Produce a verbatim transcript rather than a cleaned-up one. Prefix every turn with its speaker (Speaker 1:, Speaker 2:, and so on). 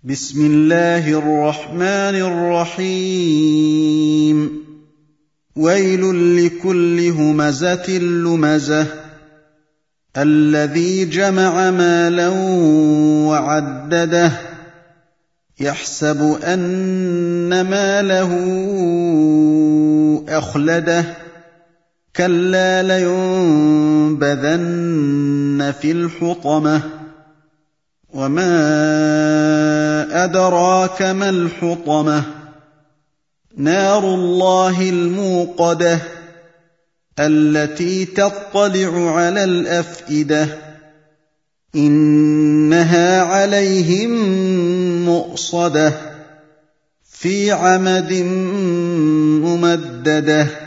Speaker 1: بسم الله الرحمن الرحيم ويل لكل همزة لمزة الذي جمع مالا وعدده يحسب أن ماله أخلده كلا لينبذن في الحطمة وما أدراك ما الحطمة نار الله الموقدة التي تطلع على الأفئدة إنها عليهم مؤصدة في عمد ممددة